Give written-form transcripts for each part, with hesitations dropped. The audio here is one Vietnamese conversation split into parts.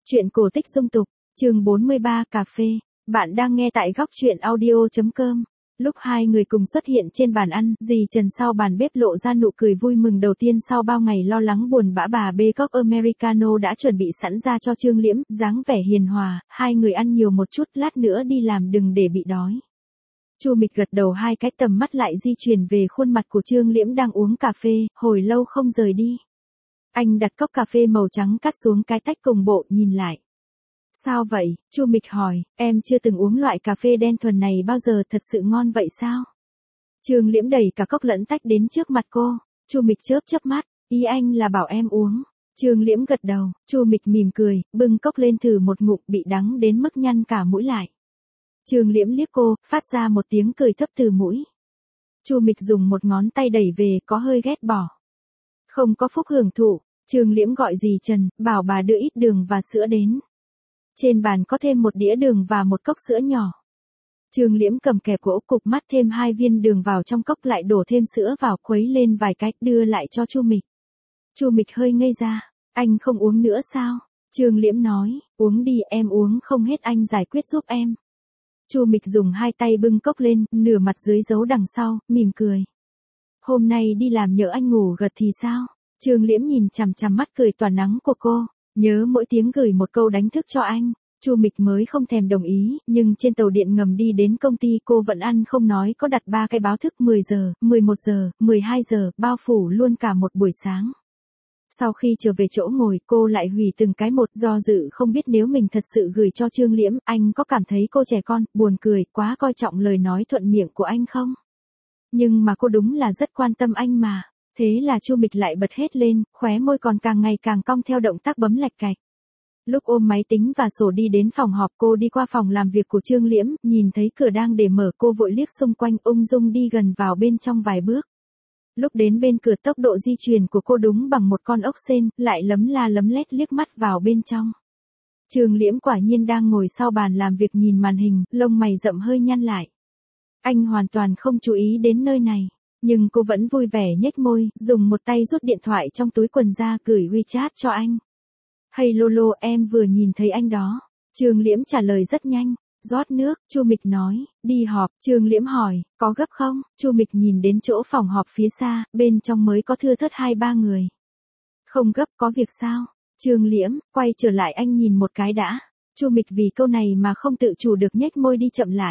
Truyện cổ tích dung tục, chương 43 cà phê. Bạn đang nghe tại góc truyện audio.com. Lúc hai người cùng xuất hiện trên bàn ăn, dì Trần sau bàn bếp lộ ra nụ cười vui mừng đầu tiên sau bao ngày lo lắng buồn bã. Bà bê cốc Americano đã chuẩn bị sẵn ra cho Trương Liễm, dáng vẻ hiền hòa, hai người ăn nhiều một chút, lát nữa đi làm đừng để bị đói. Chu Mịch gật đầu hai cái, tầm mắt lại di chuyển về khuôn mặt của Trương Liễm đang uống cà phê, hồi lâu không rời đi. Anh đặt cốc cà phê màu trắng cắt xuống cái tách cùng bộ, nhìn lại. Sao vậy? Chu Mịch hỏi, em chưa từng uống loại cà phê đen thuần này bao giờ, thật sự ngon vậy sao? Trương Liễm đẩy cả cốc lẫn tách đến trước mặt cô. Chu Mịch chớp chớp mắt, ý anh là bảo em uống. Trương Liễm gật đầu, Chu Mịch mỉm cười, bưng cốc lên thử một ngụm, bị đắng đến mức nhăn cả mũi lại. Trương Liễm liếc cô, phát ra một tiếng cười thấp từ mũi. Chu Mịch dùng một ngón tay đẩy về, có hơi ghét bỏ. Không có phúc hưởng thụ. Trương Liễm gọi dì Trần, bảo bà đưa ít đường và sữa đến. Trên bàn có thêm một đĩa đường và một cốc sữa nhỏ. Trương Liễm cầm kẹp gỗ cục mắt thêm 2 viên đường vào trong cốc, lại đổ thêm sữa vào, khuấy lên vài cái, đưa lại cho Chu Mịch. Chu Mịch hơi ngây ra, anh không uống nữa sao? Trương Liễm nói, uống đi, em uống không hết anh giải quyết giúp em. Chu Mịch dùng 2 tay bưng cốc lên, nửa mặt dưới giấu đằng sau, mỉm cười. Hôm nay đi làm nhỡ anh ngủ gật thì sao? Trương Liễm nhìn chằm chằm mắt cười tỏa nắng của cô, nhớ mỗi tiếng gửi một câu đánh thức cho anh. Chu Mịch mới không thèm đồng ý, nhưng trên tàu điện ngầm đi đến công ty cô vẫn ăn không nói, có đặt 3 cái báo thức 10 giờ, 11 giờ, 12 giờ, bao phủ luôn cả một buổi sáng. Sau khi trở về chỗ ngồi, cô lại hủy từng cái một, do dự không biết nếu mình thật sự gửi cho Trương Liễm, anh có cảm thấy cô trẻ con, buồn cười, quá coi trọng lời nói thuận miệng của anh không? Nhưng mà cô đúng là rất quan tâm anh mà. Thế là Chu Mịch lại bật hết lên, khóe môi còn càng ngày càng cong theo động tác bấm lạch cạch. Lúc ôm máy tính và sổ đi đến phòng họp, cô đi qua phòng làm việc của Trương Liễm, nhìn thấy cửa đang để mở, cô vội liếc xung quanh, ung dung đi gần vào bên trong vài bước. Lúc đến bên cửa, tốc độ di chuyển của cô đúng bằng một con ốc sên, lại lấm la lấm lét liếc mắt vào bên trong. Trương Liễm quả nhiên đang ngồi sau bàn làm việc nhìn màn hình, lông mày rậm hơi nhăn lại. Anh hoàn toàn không chú ý đến nơi này. Nhưng cô vẫn vui vẻ nhếch môi, dùng một tay rút điện thoại trong túi quần ra, gửi WeChat cho anh. Hey Lolo, em vừa nhìn thấy anh đó. Trương Liễm trả lời rất nhanh. Rót nước, Chu Mịch nói, đi họp. Trương Liễm hỏi, có gấp không? Chu Mịch nhìn đến chỗ phòng họp phía xa, bên trong mới có thưa thớt 2-3 người. Không gấp, có việc sao? Trương Liễm, quay trở lại anh nhìn một cái đã. Chu Mịch vì câu này mà không tự chủ được nhếch môi đi chậm lại.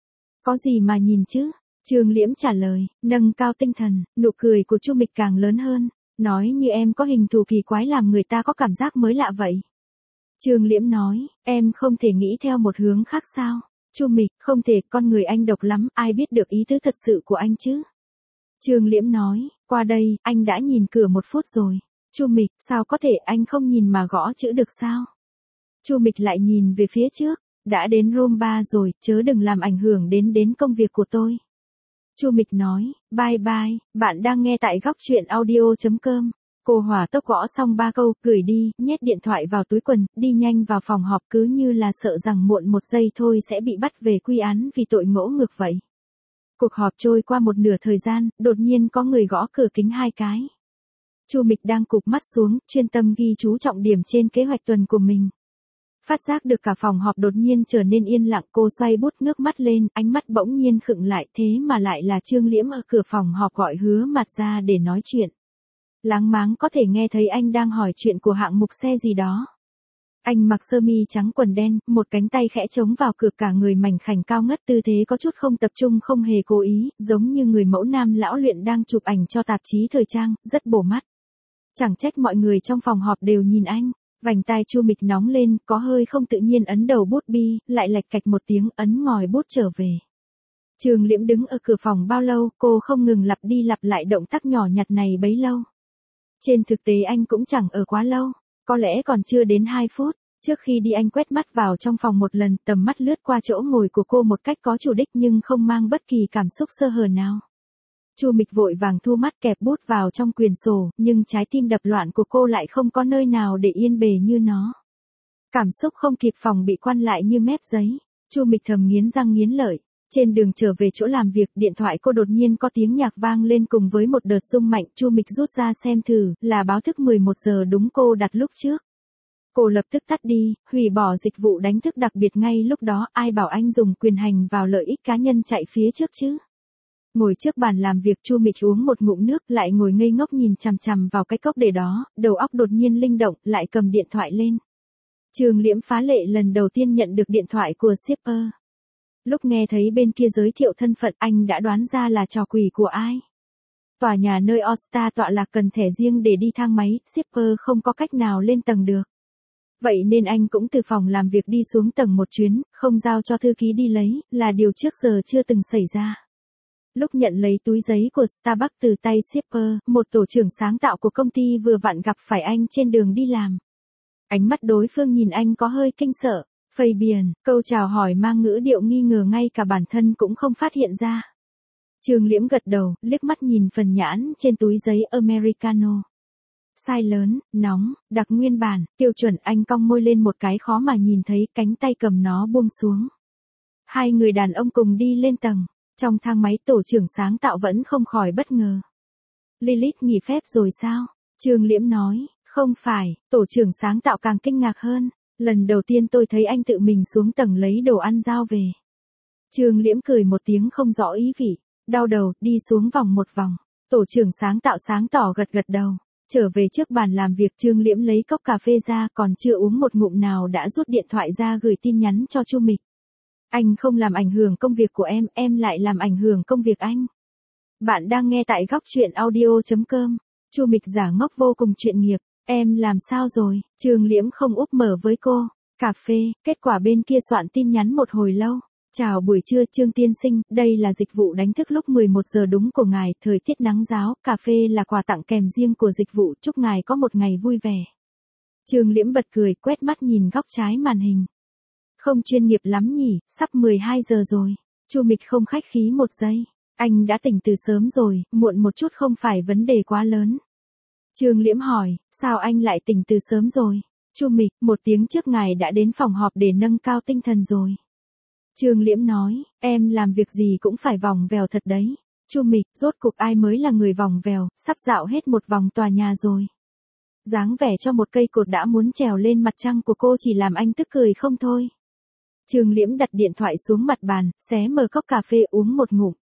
Có gì mà nhìn chứ? Trương Liễm trả lời, nâng cao tinh thần, nụ cười của Chu Mịch càng lớn hơn, nói như em có hình thù kỳ quái làm người ta có cảm giác mới lạ vậy. Trương Liễm nói, em không thể nghĩ theo một hướng khác sao? Chu Mịch, không thể, con người anh độc lắm, ai biết được ý tứ thật sự của anh chứ? Trương Liễm nói, qua đây, anh đã nhìn cửa 1 phút rồi. Chu Mịch, sao có thể, anh không nhìn mà gõ chữ được sao? Chu Mịch lại nhìn về phía trước, đã đến room 3 rồi, chớ đừng làm ảnh hưởng đến công việc của tôi. Chu Mịch nói, bye bye, bạn đang nghe tại góc truyện audio.com. Cô hỏa tốc gõ xong 3 câu, gửi đi, nhét điện thoại vào túi quần, đi nhanh vào phòng họp, cứ như là sợ rằng muộn 1 giây thôi sẽ bị bắt về quy án vì tội ngỗ ngược vậy. Cuộc họp trôi qua một nửa thời gian, đột nhiên có người gõ cửa kính 2 cái. Chu Mịch đang cụp mắt xuống, chuyên tâm ghi chú trọng điểm trên kế hoạch tuần của mình. Phát giác được cả phòng họp đột nhiên trở nên yên lặng, cô xoay bút ngước mắt lên, ánh mắt bỗng nhiên khựng lại, thế mà lại là Trương Liễm ở cửa phòng họp gọi Hứa Mạt ra để nói chuyện. Láng máng có thể nghe thấy anh đang hỏi chuyện của hạng mục xe gì đó. Anh mặc sơ mi trắng quần đen, một cánh tay khẽ chống vào cửa, cả người mảnh khảnh cao ngất, tư thế có chút không tập trung, không hề cố ý, giống như người mẫu nam lão luyện đang chụp ảnh cho tạp chí thời trang, rất bổ mắt. Chẳng trách mọi người trong phòng họp đều nhìn anh. Vành tai Chu Mịch nóng lên, có hơi không tự nhiên ấn đầu bút bi, lại lạch cạch một tiếng, ấn ngòi bút trở về. Trương Liễm đứng ở cửa phòng bao lâu, cô không ngừng lặp đi lặp lại động tác nhỏ nhặt này bấy lâu. Trên thực tế anh cũng chẳng ở quá lâu, có lẽ còn chưa đến 2 phút. Trước khi đi anh quét mắt vào trong phòng một lần, tầm mắt lướt qua chỗ ngồi của cô một cách có chủ đích nhưng không mang bất kỳ cảm xúc sơ hở nào. Chu Mịch vội vàng thu mắt, kẹp bút vào trong quyển sổ, nhưng trái tim đập loạn của cô lại không có nơi nào để yên bề như nó. Cảm xúc không kịp phòng bị quăn lại như mép giấy. Chu Mịch thầm nghiến răng nghiến lợi. Trên đường trở về chỗ làm việc, điện thoại cô đột nhiên có tiếng nhạc vang lên cùng với một đợt rung mạnh. Chu Mịch rút ra xem thử, là báo thức 11 giờ đúng cô đặt lúc trước. Cô lập tức tắt đi, hủy bỏ dịch vụ đánh thức đặc biệt ngay lúc đó, ai bảo anh dùng quyền hành vào lợi ích cá nhân chạy phía trước chứ. Ngồi trước bàn làm việc, Chu Mịch uống một ngụm nước, lại ngồi ngây ngốc nhìn chằm chằm vào cái cốc để đó, đầu óc đột nhiên linh động, lại cầm điện thoại lên. Trường Liễm phá lệ lần đầu tiên nhận được điện thoại của shipper. Lúc nghe thấy bên kia giới thiệu thân phận, anh đã đoán ra là trò quỷ của ai. Tòa nhà nơi All-Star tọa lạc cần thẻ riêng để đi thang máy, shipper không có cách nào lên tầng được. Vậy nên anh cũng từ phòng làm việc đi xuống tầng một chuyến, không giao cho thư ký đi lấy, là điều trước giờ chưa từng xảy ra. Lúc nhận lấy túi giấy của Starbucks từ tay shipper, một tổ trưởng sáng tạo của công ty vừa vặn gặp phải anh trên đường đi làm. Ánh mắt đối phương nhìn anh có hơi kinh sợ. Fabian, câu chào hỏi mang ngữ điệu nghi ngờ ngay cả bản thân cũng không phát hiện ra. Trường Liễm gật đầu, liếc mắt nhìn phần nhãn trên túi giấy Americano. Size lớn, nóng, đặc nguyên bản, tiêu chuẩn. Anh cong môi lên một cái khó mà nhìn thấy, cánh tay cầm nó buông xuống. Hai người đàn ông cùng đi lên tầng. Trong thang máy, tổ trưởng sáng tạo vẫn không khỏi bất ngờ. Lilith nghỉ phép rồi sao? Trường Liễm nói, không phải. Tổ trưởng sáng tạo càng kinh ngạc hơn. Lần đầu tiên tôi thấy anh tự mình xuống tầng lấy đồ ăn giao về. Trường Liễm cười một tiếng không rõ ý vị. Đau đầu, đi xuống vòng một vòng. Tổ trưởng sáng tạo sáng tỏ gật gật đầu. Trở về trước bàn làm việc, Trương Liễm lấy cốc cà phê ra, còn chưa uống một ngụm nào đã rút điện thoại ra gửi tin nhắn cho Chu Mịch. Anh không làm ảnh hưởng công việc của em lại làm ảnh hưởng công việc anh. Bạn đang nghe tại góc truyện audio.com. Chu Mịch giả ngốc vô cùng chuyên nghiệp. Em làm sao rồi? Trương Liễm không úp mở với cô. Cà phê, kết quả bên kia soạn tin nhắn một hồi lâu. Chào buổi trưa Trương tiên sinh, đây là dịch vụ đánh thức lúc 11 giờ đúng của ngài, thời tiết nắng ráo, cà phê là quà tặng kèm riêng của dịch vụ, chúc ngài có một ngày vui vẻ. Trương Liễm bật cười, quét mắt nhìn góc trái màn hình. Không chuyên nghiệp lắm nhỉ, sắp 12 giờ rồi. Chu Mịch không khách khí một giây. Anh đã tỉnh từ sớm rồi, muộn một chút không phải vấn đề quá lớn. Trương Liễm hỏi, sao anh lại tỉnh từ sớm rồi? Chu Mịch, 1 tiếng trước ngài đã đến phòng họp để nâng cao tinh thần rồi. Trương Liễm nói, em làm việc gì cũng phải vòng vèo thật đấy. Chu Mịch, rốt cuộc ai mới là người vòng vèo, sắp dạo hết một vòng tòa nhà rồi. Dáng vẻ cho một cây cột đã muốn trèo lên mặt trăng của cô chỉ làm anh tức cười không thôi. Trương Liễm đặt điện thoại xuống mặt bàn, xé mở cốc cà phê uống một ngụm.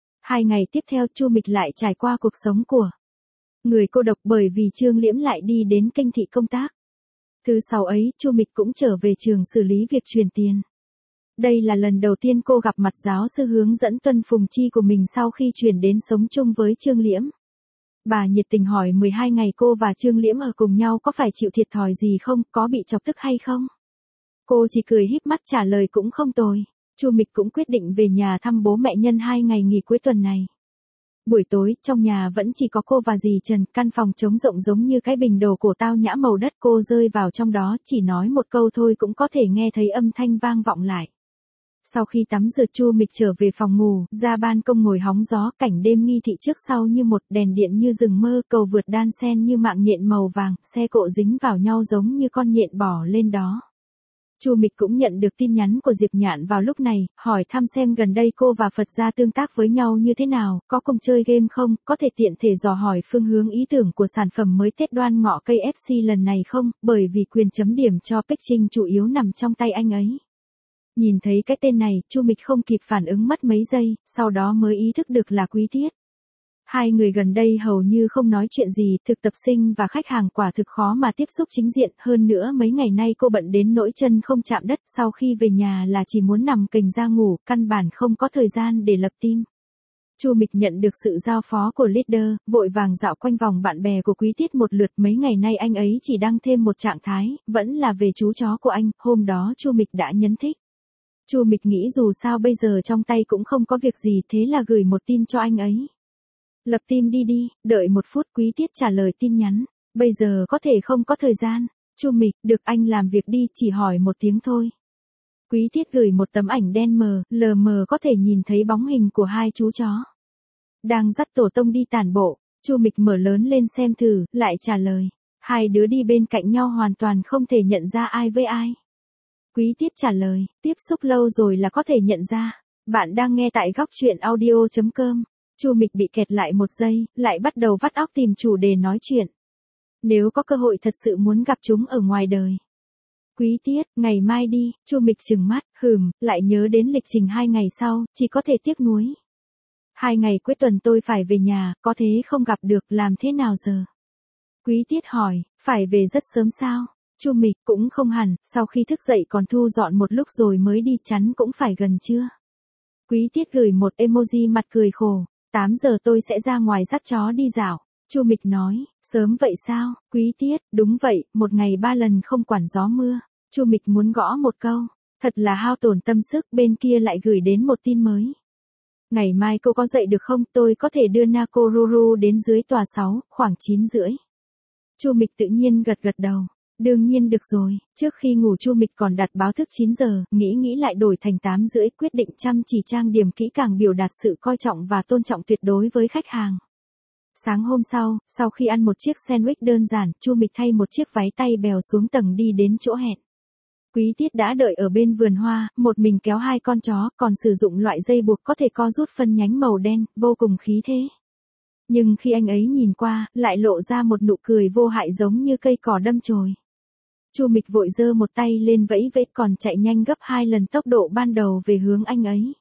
2 ngày tiếp theo Chu Mịch lại trải qua cuộc sống của người cô độc bởi vì Trương Liễm lại đi đến Kinh thị công tác. Thứ 6 ấy, Chu Mịch cũng trở về trường xử lý việc truyền tiền. Đây là lần đầu tiên cô gặp mặt giáo sư hướng dẫn Tuân Phùng Chi của mình sau khi chuyển đến sống chung với Trương Liễm. Bà nhiệt tình hỏi 12 ngày cô và Trương Liễm ở cùng nhau có phải chịu thiệt thòi gì không, có bị chọc tức hay không? Cô chỉ cười híp mắt trả lời cũng không tồi. Chu Mịch cũng quyết định về nhà thăm bố mẹ nhân 2 ngày nghỉ cuối tuần này. Buổi tối, trong nhà vẫn chỉ có cô và dì Trần, căn phòng trống rộng giống như cái bình đồ cổ tao nhã màu đất, cô rơi vào trong đó, chỉ nói một câu thôi cũng có thể nghe thấy âm thanh vang vọng lại. Sau khi tắm rửa Chu Mịch trở về phòng ngủ, ra ban công ngồi hóng gió, cảnh đêm nghi thị trước sau như một, đèn điện như rừng mơ, cầu vượt đan xen như mạng nhện màu vàng, xe cộ dính vào nhau giống như con nhện bò lên đó. Chu Mịch cũng nhận được tin nhắn của Diệp Nhạn vào lúc này, hỏi thăm xem gần đây cô và Phật gia tương tác với nhau như thế nào, có cùng chơi game không, có thể tiện thể dò hỏi phương hướng ý tưởng của sản phẩm mới Tết Đoan Ngọ KFC lần này không, bởi vì quyền chấm điểm cho pitching chủ yếu nằm trong tay anh ấy. Nhìn thấy cái tên này, Chu Mịch không kịp phản ứng mất mấy giây, sau đó mới ý thức được là Quý Tiết. Hai người gần đây hầu như không nói chuyện gì, thực tập sinh và khách hàng quả thực khó mà tiếp xúc chính diện, hơn nữa mấy ngày nay cô bận đến nỗi chân không chạm đất, sau khi về nhà là chỉ muốn nằm kềnh ra ngủ, căn bản không có thời gian để lập team. Chu Mịch nhận được sự giao phó của leader, vội vàng dạo quanh vòng bạn bè của Quý Tiết một lượt, mấy ngày nay anh ấy chỉ đăng thêm một trạng thái, vẫn là về chú chó của anh, hôm đó Chu Mịch đã nhấn thích. Chu Mịch nghĩ dù sao bây giờ trong tay cũng không có việc gì, thế là gửi một tin cho anh ấy. Lập team đi, đợi 1 phút. Quý Tiết trả lời tin nhắn. Bây giờ có thể không có thời gian. Chu Mịch, được anh làm việc đi, chỉ hỏi 1 tiếng thôi. Quý Tiết gửi một tấm ảnh đen mờ, lờ mờ có thể nhìn thấy bóng hình của 2 chú chó. Đang dắt tổ tông đi tản bộ. Chu Mịch mở lớn lên xem thử, lại trả lời. 2 đứa đi bên cạnh nhau hoàn toàn không thể nhận ra ai với ai. Quý Tiết trả lời, tiếp xúc lâu rồi là có thể nhận ra. Bạn đang nghe tại góc truyện audio.com. Chu Mịch bị kẹt lại 1 giây, lại bắt đầu vắt óc tìm chủ đề nói chuyện. Nếu có cơ hội thật sự muốn gặp chúng ở ngoài đời, Quý Tiết, ngày mai đi, Chu Mịch trừng mắt, lại nhớ đến lịch trình 2 ngày sau, chỉ có thể tiếc nuối. 2 ngày cuối tuần tôi phải về nhà, có thế không gặp được, làm thế nào giờ? Quý Tiết hỏi, phải về rất sớm sao? Chu Mịch, cũng không hẳn, sau khi thức dậy còn thu dọn một lúc rồi mới đi, chắn cũng phải gần trưa. Quý Tiết gửi một emoji mặt cười khổ, 8 giờ tôi sẽ ra ngoài dắt chó đi dạo. Chu Mịch nói, sớm vậy sao? Quý Tiết, đúng vậy, một ngày 3 lần không quản gió mưa. Chu Mịch muốn gõ một câu, thật là hao tổn tâm sức, bên kia lại gửi đến một tin mới. Ngày mai cô có dậy được không? Tôi có thể đưa Nakoruru đến dưới tòa 6, khoảng 9 rưỡi. Chu Mịch tự nhiên gật đầu. Đương nhiên được rồi, trước khi ngủ Chu Mịch còn đặt báo thức 9 giờ, nghĩ lại đổi thành 8 rưỡi, quyết định chăm chỉ trang điểm kỹ càng biểu đạt sự coi trọng và tôn trọng tuyệt đối với khách hàng. Sáng hôm sau khi ăn một chiếc sandwich đơn giản, Chu Mịch thay một chiếc váy tay bèo xuống tầng đi đến chỗ hẹn. Quý Tiết đã đợi ở bên vườn hoa, một mình kéo 2 con chó, còn sử dụng loại dây buộc có thể co rút phân nhánh màu đen, vô cùng khí thế. Nhưng khi anh ấy nhìn qua, lại lộ ra một nụ cười vô hại giống như cây cỏ đâm chồi. Chu Mịch vội giơ một tay lên vẫy còn chạy nhanh gấp 2 lần tốc độ ban đầu về hướng anh ấy.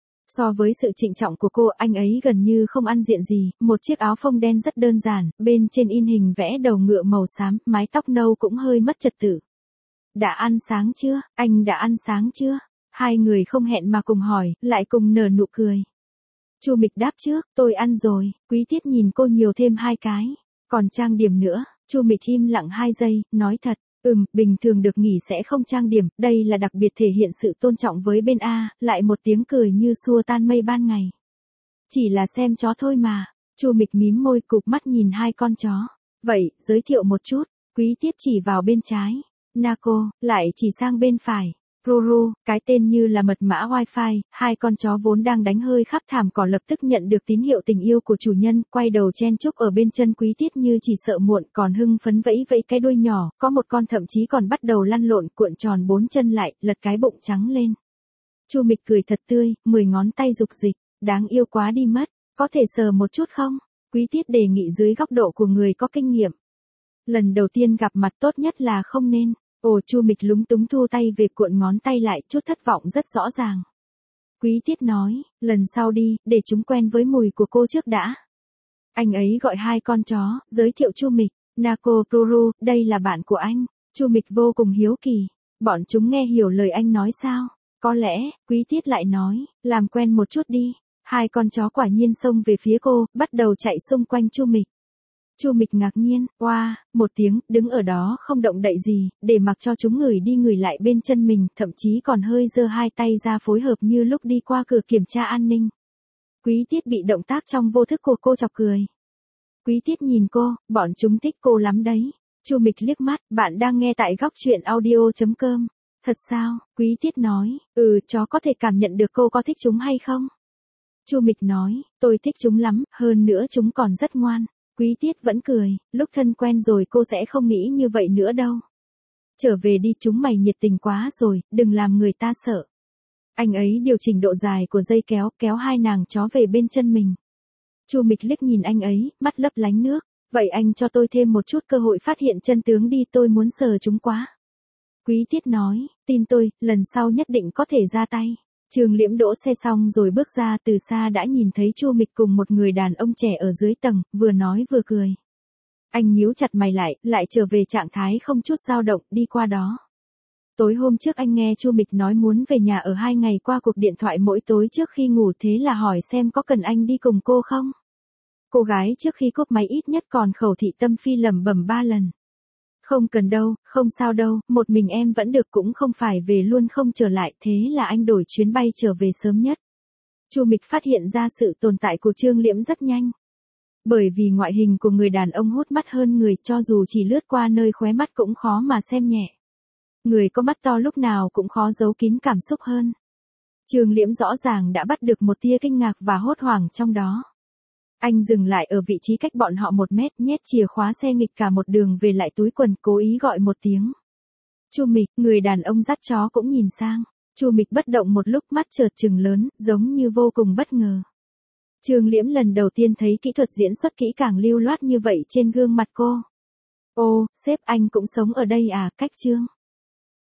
So với sự trịnh trọng của cô, anh ấy gần như không ăn diện gì, một chiếc áo phông đen rất đơn giản, bên trên in hình vẽ đầu ngựa màu xám, mái tóc nâu cũng hơi mất trật tự. Đã ăn sáng chưa? Anh đã ăn sáng chưa? Hai người không hẹn mà cùng hỏi, lại cùng nở nụ cười. Chu Mịch đáp trước, tôi ăn rồi. Quý Tiết nhìn cô nhiều thêm 2 cái. Còn trang điểm nữa. Chu Mịch im lặng 2 giây, nói thật. Bình thường được nghỉ sẽ không trang điểm, đây là đặc biệt thể hiện sự tôn trọng với bên A, lại một tiếng cười như xua tan mây ban ngày. Chỉ là xem chó thôi mà. Chu Mịch mím môi cụp mắt nhìn 2 con chó. Vậy, giới thiệu một chút. Quý Tiết chỉ vào bên trái. Nako, lại chỉ sang bên phải. Ruru, cái tên như là mật mã wifi, 2 con chó vốn đang đánh hơi khắp thảm cỏ lập tức nhận được tín hiệu tình yêu của chủ nhân, quay đầu chen chúc ở bên chân Quý Tiết như chỉ sợ muộn, còn hưng phấn vẫy cái đuôi nhỏ, có một con thậm chí còn bắt đầu lăn lộn, cuộn tròn 4 chân lại, lật cái bụng trắng lên. Chu Mịch cười thật tươi, 10 ngón tay dục dịch, đáng yêu quá đi mất, có thể sờ một chút không? Quý Tiết đề nghị dưới góc độ của người có kinh nghiệm. Lần đầu tiên gặp mặt tốt nhất là không nên. Chu Mịch lúng túng thu tay về, cuộn ngón tay lại, chút thất vọng rất rõ ràng. Quý Tiết nói, lần sau đi, để chúng quen với mùi của cô trước đã. Anh ấy gọi 2 con chó, giới thiệu Chu Mịch, Nakoruru, đây là bạn của anh. Chu Mịch vô cùng hiếu kỳ, bọn chúng nghe hiểu lời anh nói sao? Có lẽ, Quý Tiết lại nói, làm quen một chút đi. 2 con chó quả nhiên xông về phía cô, bắt đầu chạy xung quanh Chu Mịch. Chu Mịch ngạc nhiên, oa, một tiếng, đứng ở đó không động đậy gì, để mặc cho chúng ngửi đi ngửi lại bên chân mình, thậm chí còn hơi giơ 2 tay ra phối hợp như lúc đi qua cửa kiểm tra an ninh. Quý Tiết bị động tác trong vô thức của cô chọc cười. Quý Tiết nhìn cô, bọn chúng thích cô lắm đấy. Chu Mịch liếc mắt, bạn đang nghe tại góc truyện audio.com. Thật sao? Quý Tiết nói, chó có thể cảm nhận được cô có thích chúng hay không? Chu Mịch nói, tôi thích chúng lắm, hơn nữa chúng còn rất ngoan. Quý Tiết vẫn cười, lúc thân quen rồi cô sẽ không nghĩ như vậy nữa đâu. Trở về đi, chúng mày nhiệt tình quá rồi, đừng làm người ta sợ. Anh ấy điều chỉnh độ dài của dây kéo 2 nàng chó về bên chân mình. Chu Mịch liếc nhìn anh ấy, mắt lấp lánh nước. Vậy anh cho tôi thêm một chút cơ hội phát hiện chân tướng đi, tôi muốn sờ chúng quá. Quý Tiết nói, tin tôi, lần sau nhất định có thể ra tay. Trường Liễm đỗ xe xong rồi bước ra, từ xa đã nhìn thấy Chu Mịch cùng một người đàn ông trẻ ở dưới tầng, vừa nói vừa cười. Anh nhíu chặt mày lại trở về trạng thái không chút dao động, đi qua đó. Tối hôm trước anh nghe Chu Mịch nói muốn về nhà ở 2 ngày qua cuộc điện thoại mỗi tối trước khi ngủ, thế là hỏi xem có cần anh đi cùng cô không. Cô gái trước khi cúp máy ít nhất còn khẩu thị tâm phi lẩm bẩm 3 lần. Không cần đâu, không sao đâu, một mình em vẫn được, cũng không phải về luôn không trở lại, thế là anh đổi chuyến bay trở về sớm nhất. Chu Mịch phát hiện ra sự tồn tại của Trương Liễm rất nhanh. Bởi vì ngoại hình của người đàn ông hút mắt hơn người, cho dù chỉ lướt qua nơi khóe mắt cũng khó mà xem nhẹ. Người có mắt to lúc nào cũng khó giấu kín cảm xúc hơn. Trương Liễm rõ ràng đã bắt được một tia kinh ngạc và hốt hoảng trong đó. Anh dừng lại ở vị trí cách bọn họ 1 mét, nhét chìa khóa xe nghịch cả một đường về lại túi quần, cố ý gọi một tiếng. Chu Mịch, người đàn ông dắt chó cũng nhìn sang. Chu Mịch bất động một lúc, mắt chợt trừng lớn, giống như vô cùng bất ngờ. Trương Liễm lần đầu tiên thấy kỹ thuật diễn xuất kỹ càng lưu loát như vậy trên gương mặt cô. Sếp anh cũng sống ở đây à? Cách Trương